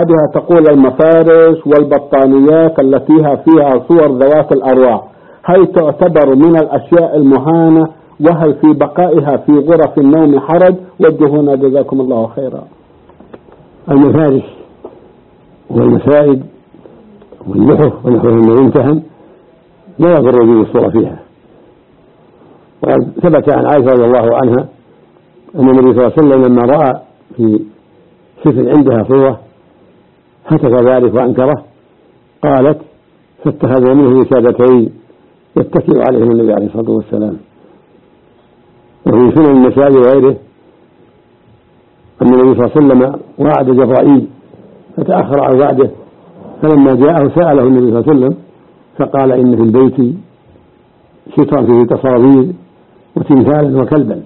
بها تقول المفارش والبطانيات التي فيها صور ذوات الأرواح هل تعتبر من الأشياء المهانة؟ وهل في بقائها في غرف النوم حرج؟ وجهونا جزاكم الله خيرا. المفارش والمسائد واللحف ونحوه من يمتهن لا يضر وجود الصورة فيها. وقد ثبت عن عائشة رضي الله عنها أن النبي صلى الله عليه وسلم لما رأى في سفن عندها صورة هتك ذلك وأنكره، قالت فاتخذنا منه وسادتين يتكئ عليهم النبي عليه الصلاة والسلام. وفي سنن النسائي وغيره أن النبي صلى الله عليه وسلم وعد جبرائيل فتأخر عن وعده، فلما جاءه سأله النبي صلى الله عليه وسلم فقال إن في البيت سترا فيه تصاوير وتمثالا وكلبا،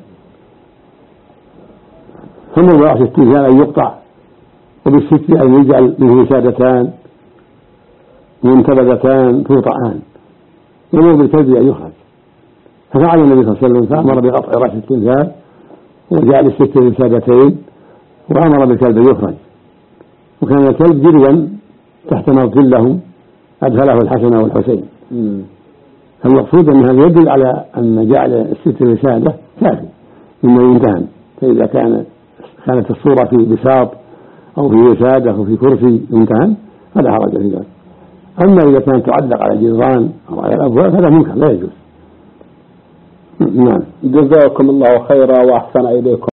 فمن في التمثال أن يقطع، وبالستر أن يجعل منه وسادتان منتبذتان توطعان، ومن بالكلب أن يخرج. ففعل النبي صلى الله عليه وسلم فأمر بقطع رأس التمثال وجعل الستر وسادتين، وأمر بالكلب يخرج. وكان الكلب جروا تحت مرجله أدخله الحسن والحسين. فالمقصود أن هذا يدل على أن جعل الستر وسادة كافي مما يمتهن، فإذا كانت الصورة في بساط أو في وسادة أو في كرسي يمتهن فلا حرج في ذلك. أما إذا كانت تعلق على الجدران أو على الأبواب فهذا منكر لا يجوز. نعم. جزاكم الله خيرا وأحسن إليكم.